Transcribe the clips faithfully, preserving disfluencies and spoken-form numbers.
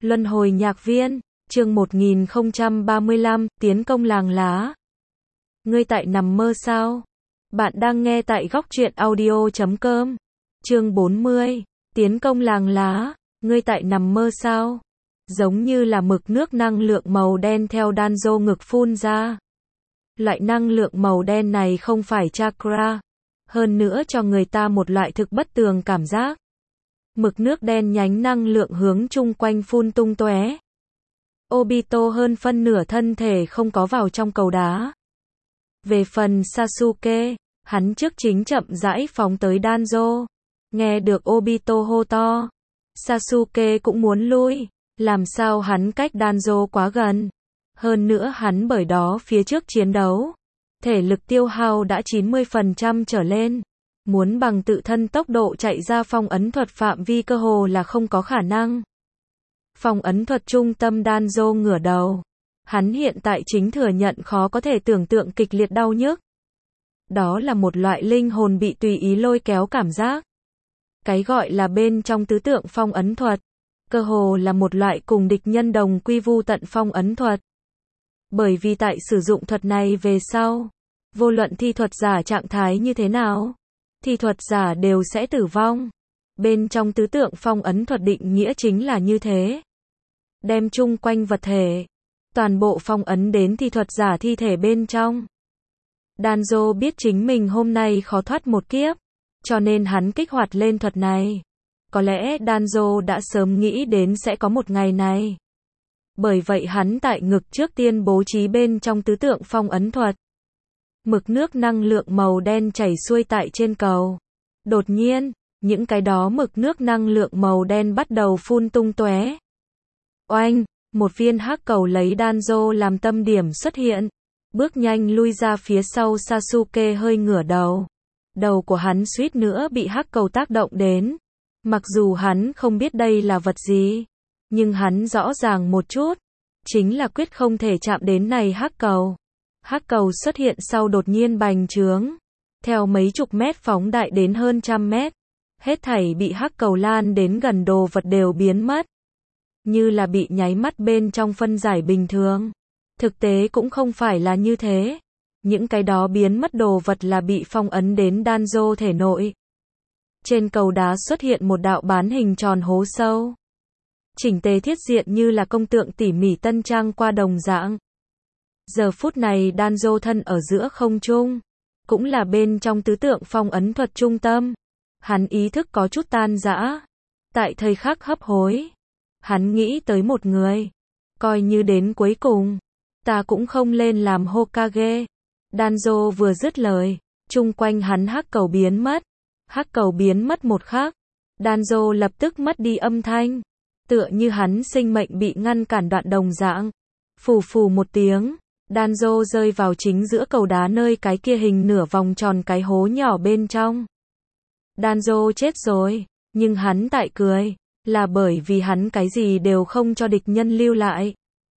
Luân hồi nhạc viên, chương một nghìn không trăm ba mươi lăm, tiến công làng lá. Ngươi tại nằm mơ sao? Bạn đang nghe tại góc truyện audio chấm com. Chương bốn mươi, tiến công làng lá, ngươi tại nằm mơ sao? Giống như là mực nước năng lượng màu đen theo Danzo ngực phun ra. Loại năng lượng màu đen này không phải chakra, hơn nữa cho người ta một loại thực bất tường cảm giác. Mực nước đen nhánh năng lượng hướng chung quanh phun tung tóe. Obito hơn phân nửa thân thể không có vào trong cầu đá. Về phần Sasuke, hắn trước chính chậm rãi phóng tới Danzo. Nghe được Obito hô to, Sasuke cũng muốn lui, làm sao hắn cách Danzo quá gần. Hơn nữa hắn bởi đó phía trước chiến đấu, thể lực tiêu hao đã chín mươi phần trăm trở lên. Muốn bằng tự thân tốc độ chạy ra phong ấn thuật phạm vi cơ hồ là không có khả năng. Phong ấn thuật trung tâm Danzo ngửa đầu. Hắn hiện tại chính thừa nhận khó có thể tưởng tượng kịch liệt đau nhức. Đó là một loại linh hồn bị tùy ý lôi kéo cảm giác. Cái gọi là bên trong tứ tượng phong ấn thuật, cơ hồ là một loại cùng địch nhân đồng quy vu tận phong ấn thuật. Bởi vì tại sử dụng thuật này về sau, vô luận thi thuật giả trạng thái như thế nào, thi thuật giả đều sẽ tử vong. Bên trong tứ tượng phong ấn thuật định nghĩa chính là như thế. Đem chung quanh vật thể, toàn bộ phong ấn đến thi thuật giả thi thể bên trong. Danzo biết chính mình hôm nay khó thoát một kiếp, cho nên hắn kích hoạt lên thuật này. Có lẽ Danzo đã sớm nghĩ đến sẽ có một ngày này. Bởi vậy hắn tại ngực trước tiên bố trí bên trong tứ tượng phong ấn thuật. Mực nước năng lượng màu đen chảy xuôi tại trên cầu. Đột nhiên, những cái đó mực nước năng lượng màu đen bắt đầu phun tung tóe. Oanh, một viên hắc cầu lấy Danzo làm tâm điểm xuất hiện. Bước nhanh lui ra phía sau, Sasuke hơi ngửa đầu. Đầu của hắn suýt nữa bị hắc cầu tác động đến. Mặc dù hắn không biết đây là vật gì, nhưng hắn rõ ràng một chút, chính là quyết không thể chạm đến này hắc cầu. Hắc cầu xuất hiện sau đột nhiên bành trướng, theo mấy chục mét phóng đại đến hơn trăm mét. Hết thảy bị hắc cầu lan đến gần đồ vật đều biến mất, như là bị nháy mắt bên trong phân giải bình thường. Thực tế cũng không phải là như thế. Những cái đó biến mất đồ vật là bị phong ấn đến Danzo thể nội. Trên cầu đá xuất hiện một đạo bán hình tròn hố sâu. Chỉnh tề thiết diện như là công tượng tỉ mỉ tân trang qua đồng dạng. Giờ phút này Danzo thân ở giữa không trung, cũng là bên trong tứ tượng phong ấn thuật trung tâm. Hắn ý thức có chút tan rã. Tại thời khắc hấp hối, hắn nghĩ tới một người. Coi như đến cuối cùng, ta cũng không lên làm Hokage. Danzo vừa dứt lời, chung quanh hắn hắc cầu biến mất. Hắc cầu biến mất một khắc, Danzo lập tức mất đi âm thanh. Tựa như hắn sinh mệnh bị ngăn cản đoạn đồng dạng. Phù phù một tiếng, Danzo rơi vào chính giữa cầu đá nơi cái kia hình nửa vòng tròn cái hố nhỏ bên trong. Danzo chết rồi, nhưng hắn tại cười, là bởi vì hắn cái gì đều không cho địch nhân lưu lại.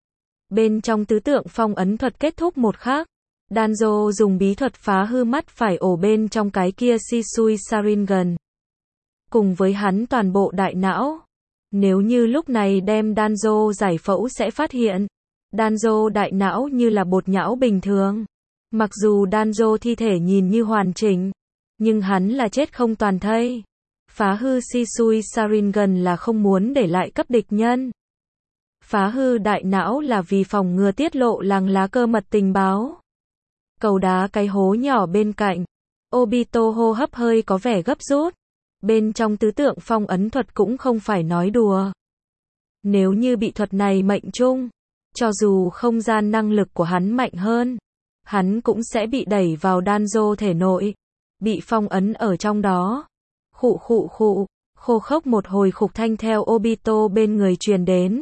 Bên trong tứ tượng phong ấn thuật kết thúc một khắc, Danzo dùng bí thuật phá hư mắt phải ổ bên trong cái kia Shisui Sharingan. Cùng với hắn toàn bộ đại não. Nếu như lúc này đem Danzo giải phẫu sẽ phát hiện, Danzo đại não như là bột nhão bình thường. Mặc dù Danzo thi thể nhìn như hoàn chỉnh, nhưng hắn là chết không toàn thây. Phá hư Shisui Sharingan là không muốn để lại cấp địch nhân. Phá hư đại não là vì phòng ngừa tiết lộ làng lá cơ mật tình báo. Cầu đá cái hố nhỏ bên cạnh, Obito hô hấp hơi có vẻ gấp rút. Bên trong tứ tượng phong ấn thuật cũng không phải nói đùa. Nếu như bị thuật này mệnh trung, cho dù không gian năng lực của hắn mạnh hơn, hắn cũng sẽ bị đẩy vào Danzo thể nội, bị phong ấn ở trong đó. Khụ khụ khụ, khô khốc một hồi khục thanh theo Obito bên người truyền đến.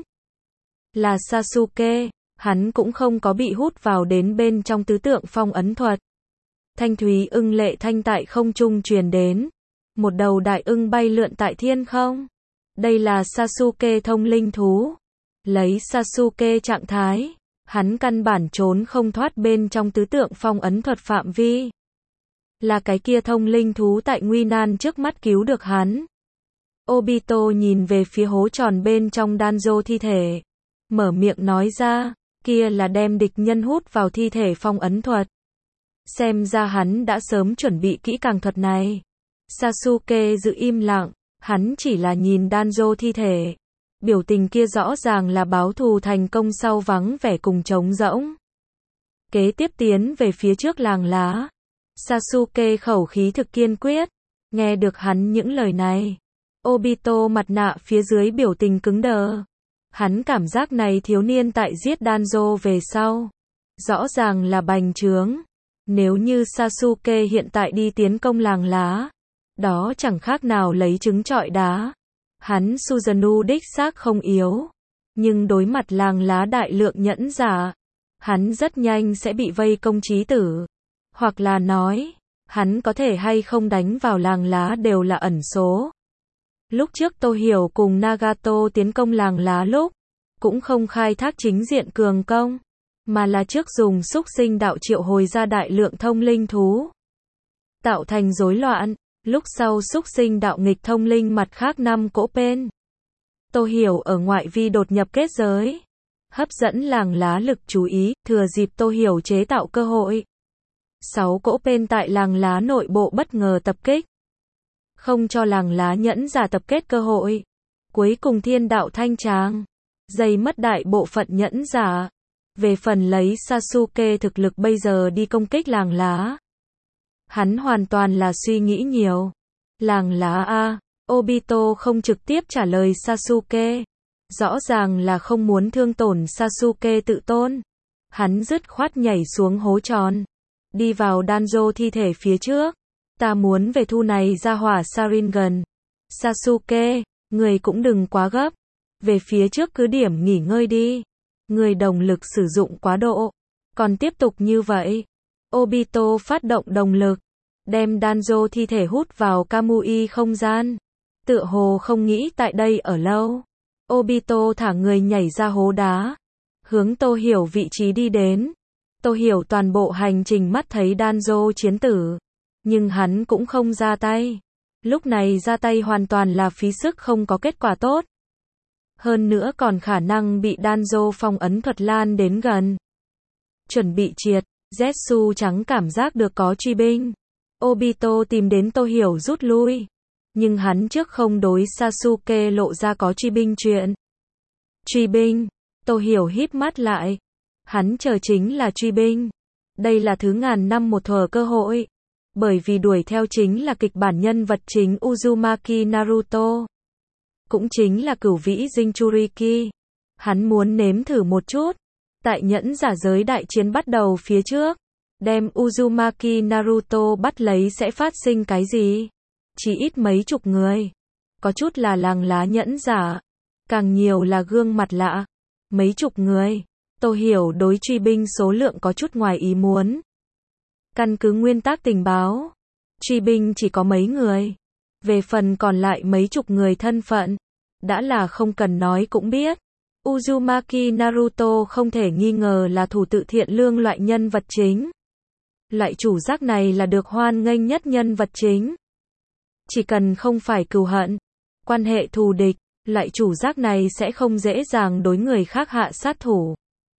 Là Sasuke, hắn cũng không có bị hút vào đến bên trong tứ tượng phong ấn thuật. Thanh thúy ưng lệ thanh tại không trung truyền đến. Một đầu đại ưng bay lượn tại thiên không. Đây là Sasuke thông linh thú. Lấy Sasuke trạng thái, hắn căn bản trốn không thoát bên trong tứ tượng phong ấn thuật phạm vi. Là cái kia thông linh thú tại nguy nan trước mắt cứu được hắn. Obito nhìn về phía hố tròn bên trong Danzo thi thể. Mở miệng nói ra, kia là đem địch nhân hút vào thi thể phong ấn thuật. Xem ra hắn đã sớm chuẩn bị kỹ càng thuật này. Sasuke giữ im lặng, hắn chỉ là nhìn Danzo thi thể. Biểu tình kia rõ ràng là báo thù thành công sau vắng vẻ cùng trống rỗng. Kế tiếp tiến về phía trước làng lá. Sasuke khẩu khí thực kiên quyết. Nghe được hắn những lời này, Obito mặt nạ phía dưới biểu tình cứng đờ. Hắn cảm giác này thiếu niên tại giết Danzo về sau, rõ ràng là bành trướng. Nếu như Sasuke hiện tại đi tiến công làng lá, đó chẳng khác nào lấy trứng trọi đá. Hắn Susanoo đích xác không yếu, nhưng đối mặt làng lá đại lượng nhẫn giả, hắn rất nhanh sẽ bị vây công chí tử. Hoặc là nói, hắn có thể hay không đánh vào làng lá đều là ẩn số. Lúc trước Tô Hiểu cùng Nagato tiến công làng lá lúc, cũng không khai thác chính diện cường công, mà là trước dùng xúc sinh đạo triệu hồi ra đại lượng thông linh thú, tạo thành rối loạn. Lúc sau xúc sinh đạo nghịch thông linh mặt khác năm cỗ pen. Tô Hiểu ở ngoại vi đột nhập kết giới, hấp dẫn làng lá lực chú ý, thừa dịp Tô Hiểu chế tạo cơ hội. Sáu cỗ pen tại làng lá nội bộ bất ngờ tập kích, không cho làng lá nhẫn giả tập kết cơ hội. Cuối cùng thiên đạo thanh tràng, dây mất đại bộ phận nhẫn giả. Về phần lấy Sasuke thực lực bây giờ đi công kích làng lá, hắn hoàn toàn là suy nghĩ nhiều. Làng lá a, Obito không trực tiếp trả lời Sasuke. Rõ ràng là không muốn thương tổn Sasuke tự tôn. Hắn dứt khoát nhảy xuống hố tròn, đi vào Danzo thi thể phía trước. Ta muốn về thu này ra hỏa Sharingan. Sasuke, người cũng đừng quá gấp. Về phía trước cứ điểm nghỉ ngơi đi. Người đồng lực sử dụng quá độ. Còn tiếp tục như vậy, Obito phát động đồng lực, đem Danzo thi thể hút vào Kamui không gian. Tựa hồ không nghĩ tại đây ở lâu. Obito thả người nhảy ra hố đá, hướng Tô Hiểu vị trí đi đến. Tô Hiểu toàn bộ hành trình mắt thấy Danzo chiến tử, nhưng hắn cũng không ra tay. Lúc này ra tay hoàn toàn là phí sức, không có kết quả tốt. Hơn nữa còn khả năng bị Danzo phong ấn thuật lan đến gần. Chuẩn bị triệt, Zetsu trắng cảm giác được có truy binh. Obito tìm đến Tô Hiểu rút lui, nhưng hắn trước không đối Sasuke lộ ra có truy binh chuyện. Truy binh, Tô Hiểu híp mắt lại. Hắn chờ chính là truy binh. Đây là thứ ngàn năm một thở cơ hội. Bởi vì đuổi theo chính là kịch bản nhân vật chính Uzumaki Naruto, cũng chính là cửu vĩ Jinchuriki. Hắn muốn nếm thử một chút. Tại nhẫn giả giới đại chiến bắt đầu phía trước, đem Uzumaki Naruto bắt lấy sẽ phát sinh cái gì? Chỉ ít mấy chục người. Có chút là làng lá nhẫn giả, càng nhiều là gương mặt lạ. Mấy chục người. Tô Hiểu đối truy binh số lượng có chút ngoài ý muốn. Căn cứ nguyên tắc tình báo, truy binh chỉ có mấy người. Về phần còn lại mấy chục người thân phận, đã là không cần nói cũng biết. Uzumaki Naruto không thể nghi ngờ là thủ tự thiện lương loại nhân vật chính. Loại chủ giác này là được hoan nghênh nhất nhân vật chính. Chỉ cần không phải cừu hận, quan hệ thù địch, loại chủ giác này sẽ không dễ dàng đối người khác hạ sát thủ.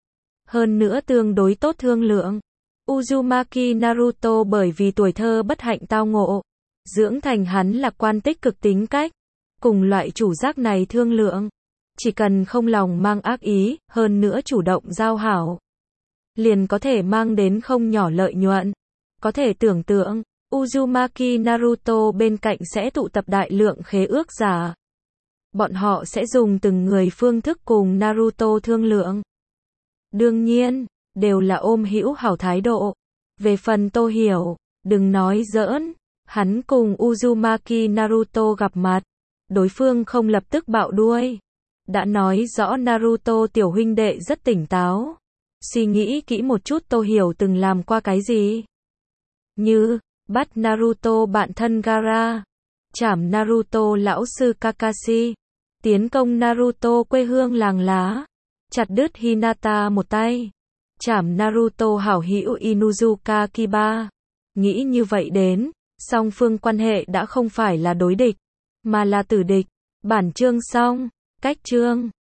Hơn nữa tương đối tốt thương lượng. Uzumaki Naruto bởi vì tuổi thơ bất hạnh tao ngộ, dưỡng thành hắn lạc quan tích cực tính cách. Cùng loại chủ giác này thương lượng, chỉ cần không lòng mang ác ý, hơn nữa chủ động giao hảo, liền có thể mang đến không nhỏ lợi nhuận. Có thể tưởng tượng, Uzumaki Naruto bên cạnh sẽ tụ tập đại lượng khế ước giả. Bọn họ sẽ dùng từng người phương thức cùng Naruto thương lượng. Đương nhiên, đều là ôm hữu hảo thái độ. Về phần Tô Hiểu, đừng nói giỡn, hắn cùng Uzumaki Naruto gặp mặt, đối phương không lập tức bạo đuôi. Đã nói rõ Naruto tiểu huynh đệ rất tỉnh táo. Suy nghĩ kỹ một chút Tô Hiểu từng làm qua cái gì. Như, bắt Naruto bạn thân Gaara, trảm Naruto lão sư Kakashi, tiến công Naruto quê hương làng lá, chặt đứt Hinata một tay, trảm Naruto hảo hữu Inuzuka Kiba. Nghĩ như vậy đến, song phương quan hệ đã không phải là đối địch, mà là tử địch. Bản chương xong. Cách chương